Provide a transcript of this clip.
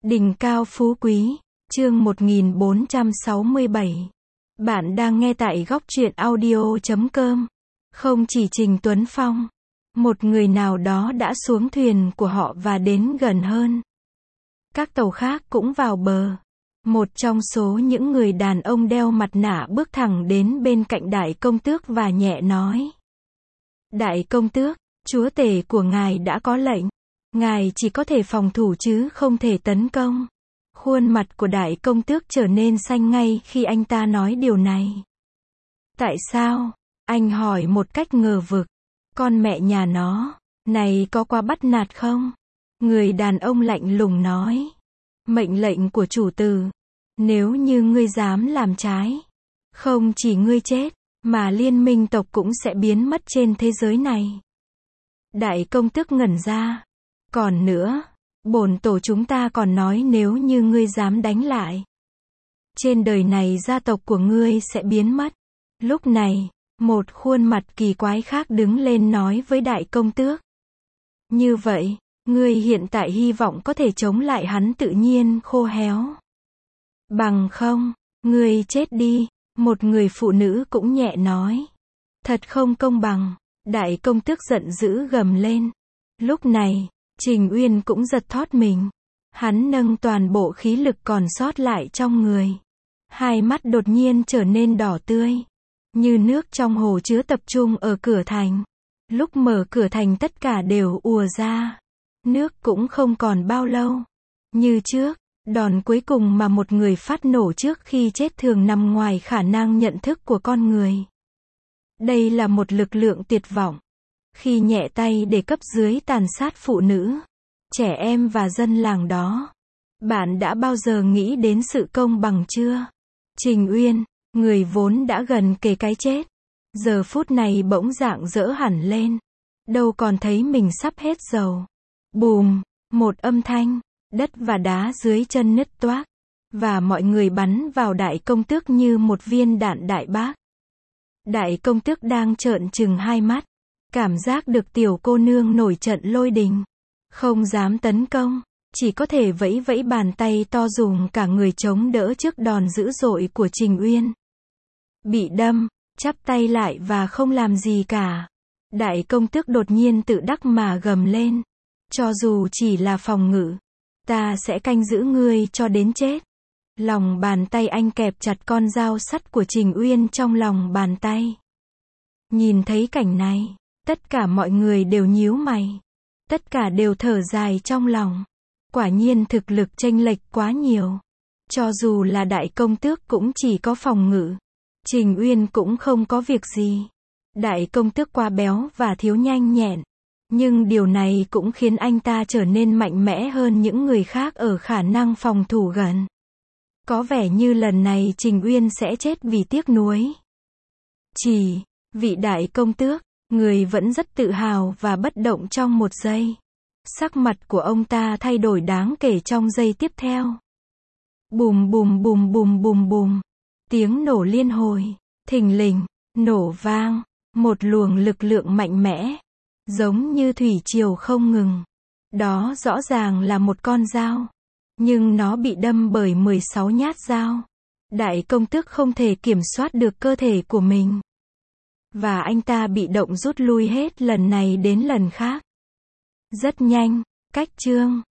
Đỉnh cao phú quý, chương 1467. Bạn đang nghe tại góc truyện audio.com. Không chỉ Trình Tuấn Phong, một người nào đó đã xuống thuyền của họ và đến gần hơn. Các tàu khác cũng vào bờ. Một trong số những người đàn ông đeo mặt nạ bước thẳng đến bên cạnh đại công tước và nhẹ nói: Đại công tước, chúa tể của ngài đã có lệnh. Ngài chỉ có thể phòng thủ chứ không thể tấn công. Khuôn mặt của đại công tước trở nên xanh ngay khi anh ta nói điều này. Tại sao? Anh hỏi một cách ngờ vực. Con mẹ nhà nó, này có quá bắt nạt không? Người đàn ông lạnh lùng nói. Mệnh lệnh của chủ tử. Nếu như ngươi dám làm trái, không chỉ ngươi chết, mà liên minh tộc cũng sẽ biến mất trên thế giới này. Đại công tước ngẩn ra. Còn nữa, bổn tổ chúng ta còn nói nếu như ngươi dám đánh lại, trên đời này gia tộc của ngươi sẽ biến mất. Lúc này, một khuôn mặt kỳ quái khác đứng lên nói với đại công tước. Như vậy, ngươi hiện tại hy vọng có thể chống lại hắn tự nhiên khô héo. Bằng không, ngươi chết đi, một người phụ nữ cũng nhẹ nói. Thật không công bằng, đại công tước giận dữ gầm lên. Lúc này, Trình Uyên cũng giật thót mình. Hắn nâng toàn bộ khí lực còn sót lại trong người. Hai mắt đột nhiên trở nên đỏ tươi, như nước trong hồ chứa tập trung ở cửa thành. Lúc mở cửa thành tất cả đều ùa ra. Nước cũng không còn bao lâu. Như trước, đòn cuối cùng mà một người phát nổ trước khi chết thường nằm ngoài khả năng nhận thức của con người. Đây là một lực lượng tuyệt vọng. Khi nhẹ tay để cấp dưới tàn sát phụ nữ, trẻ em và dân làng đó. Bạn đã bao giờ nghĩ đến sự công bằng chưa? Trình Uyên, người vốn đã gần kề cái chết, giờ phút này bỗng rạng rỡ hẳn lên. Đâu còn thấy mình sắp hết dầu. Bùm, một âm thanh, đất và đá dưới chân nứt toác, và mọi người bắn vào đại công tước như một viên đạn đại bác. Đại công tước đang trợn trừng hai mắt. Cảm giác được tiểu cô nương nổi trận lôi đình. Không dám tấn công, chỉ có thể vẫy vẫy bàn tay to dùng cả người chống đỡ trước đòn dữ dội của Trình Uyên. Bị đâm, chắp tay lại và không làm gì cả. Đại công tước đột nhiên tự đắc mà gầm lên. Cho dù chỉ là phòng ngự, ta sẽ canh giữ ngươi cho đến chết. Lòng bàn tay anh kẹp chặt con dao sắt của Trình Uyên trong lòng bàn tay. Nhìn thấy cảnh này, tất cả mọi người đều nhíu mày. Tất cả đều thở dài trong lòng. Quả nhiên thực lực chênh lệch quá nhiều. Cho dù là đại công tước cũng chỉ có phòng ngự. Trình Uyên cũng không có việc gì. Đại công tước quá béo và thiếu nhanh nhẹn. Nhưng điều này cũng khiến anh ta trở nên mạnh mẽ hơn những người khác ở khả năng phòng thủ gần. Có vẻ như lần này Trình Uyên sẽ chết vì tiếc nuối. Chỉ, vị đại công tước, người vẫn rất tự hào và bất động trong một giây. Sắc mặt của ông ta thay đổi đáng kể trong giây tiếp theo. Bùm bùm bùm bùm bùm bùm. Tiếng nổ liên hồi, thình lình, nổ vang, một luồng lực lượng mạnh mẽ, giống như thủy triều không ngừng. Đó rõ ràng là một con dao, nhưng nó bị đâm bởi 16 nhát dao. Đại công tước không thể kiểm soát được cơ thể của mình. Và anh ta bị động rút lui hết lần này đến lần khác. Rất nhanh, cách chương